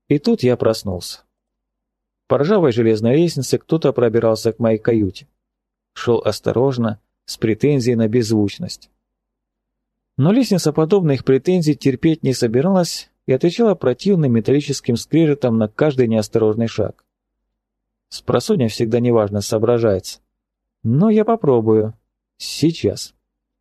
И тут я проснулся. По ржавой железной лестнице кто-то пробирался к моей каюте. Шел осторожно, с претензией на беззвучность. Но лестница подобных претензий терпеть не собиралась и отвечала противным металлическим скрежетом на каждый неосторожный шаг. Спросонья всегда неважно соображается. Но я попробую. Сейчас.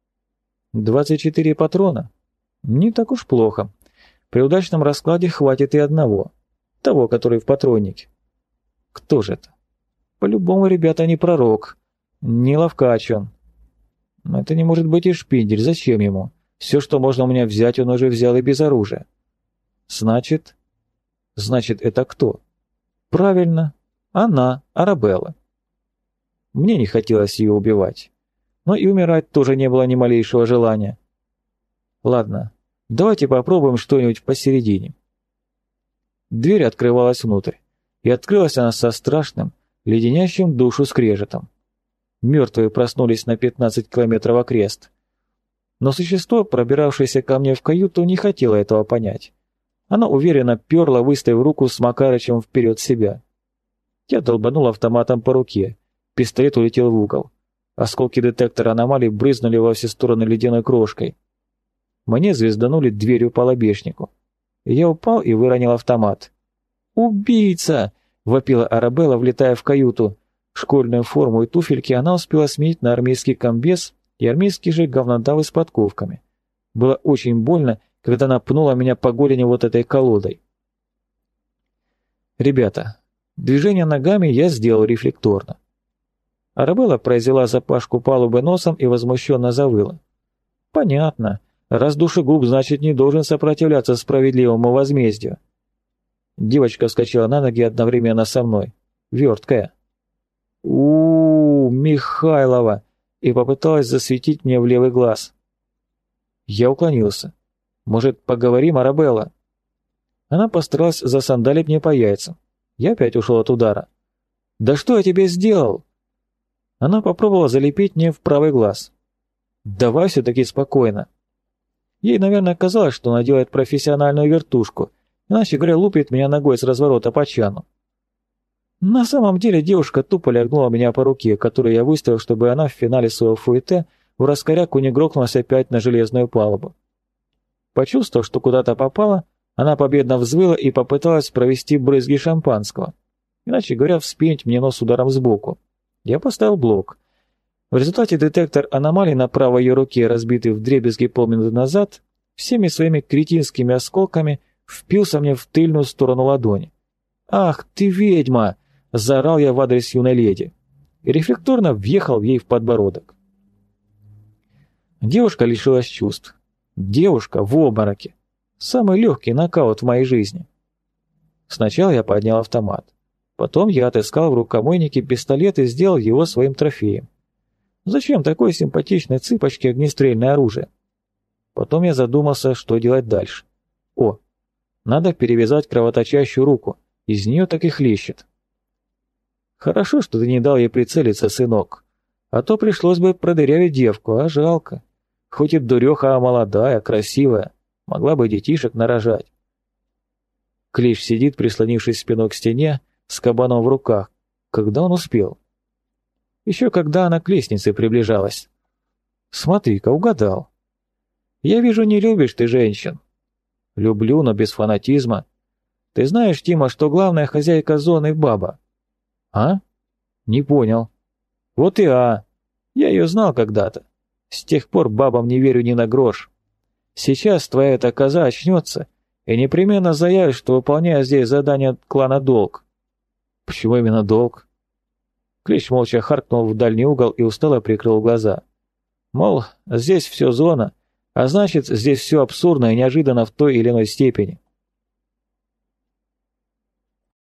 24 патрона. Не так уж плохо. При удачном раскладе хватит и одного. Того, который в патроннике. Кто же это? По-любому, ребята, не пророк. Не ловкач он. Но это не может быть и шпиндель. Зачем ему? Все, что можно у меня взять, он уже взял и без оружия. Значит, это кто? Правильно. Она, Арабелла. Мне не хотелось ее убивать. Но и умирать тоже не было ни малейшего желания. Ладно, давайте попробуем что-нибудь посередине. Дверь открывалась внутрь, и открылась она со страшным, леденящим душу скрежетом. Мертвые проснулись на 15 километров окрест. Но существо, пробиравшееся ко мне в каюту, не хотело этого понять. Оно уверенно перло, выставив руку с Макарычем вперед себя. Я долбанул автоматом по руке. Пистолет улетел в угол. Осколки детектора аномалий брызнули во все стороны ледяной крошкой. Мне звезданули дверью по лобешнику. Я упал и выронил автомат. «Убийца!» — вопила Арабелла, влетая в каюту. Школьную форму и туфельки она успела сменить на армейский комбез и армейские же говнодавы с подковками. Было очень больно, когда она пнула меня по голени вот этой колодой. Ребята, движение ногами я сделал рефлекторно. Арабелла произвела запашку палубы носом и возмущенно завыла. Понятно. Раз душегуб, значит, не должен сопротивляться справедливому возмездию. Девочка вскочила на ноги одновременно со мной. Верткая. Михайлова! И попыталась засветить мне в левый глаз. Я уклонился. Может, поговорим, Арабелла? Она постаралась засандалить мне по яйцам. Я опять ушел от удара. Да что я тебе сделал? Она попробовала залепить мне в правый глаз. Давай все-таки спокойно. Ей, наверное, казалось, что она делает профессиональную вертушку, иначе говоря, лупит меня ногой с разворота по чану. На самом деле девушка тупо лягнула меня по руке, которую я выставил, чтобы она в финале своего фуэте в раскоряку не грохнулась опять на железную палубу. Почувствовав, что куда-то попала, она победно взвыла и попыталась провести брызги шампанского, иначе говоря, вспенить мне нос ударом сбоку. Я поставил блок. В результате детектор аномалий на правой ее руке, разбитый вдребезги полминуты назад, всеми своими кретинскими осколками впился мне в тыльную сторону ладони. «Ах ты ведьма!» — заорал я в адрес юной леди и рефлекторно въехал ей в подбородок. Девушка лишилась чувств. Девушка в обмороке. Самый легкий нокаут в моей жизни. Сначала я поднял автомат. Потом я отыскал в рукомойнике пистолет и сделал его своим трофеем. Зачем такой симпатичной цыпочке огнестрельное оружие? Потом я задумался, что делать дальше. Надо перевязать кровоточащую руку. Из нее так и хлещет. Хорошо, что ты не дал ей прицелиться, сынок. А то пришлось бы продырявить девку, а жалко. Хоть и дуреха, а молодая, красивая. Могла бы детишек нарожать. Клещ сидит, прислонившись спиной к стене, с кабаном в руках. Когда он успел? Еще когда она к лестнице приближалась. Смотри-ка, угадал. Я вижу, не любишь ты женщин. Люблю, но без фанатизма. Ты знаешь, Тима, что главная хозяйка зоны баба? А? Не понял. Вот и Я ее знал когда-то. С тех пор бабам не верю ни на грош. Сейчас твоя эта коза очнется и непременно заявит, что выполняет здесь задание клана долг. Почему именно долг? Клещ молча харкнул в дальний угол и устало прикрыл глаза. Мол, здесь все зона, а значит, здесь все абсурдно и неожиданно в той или иной степени.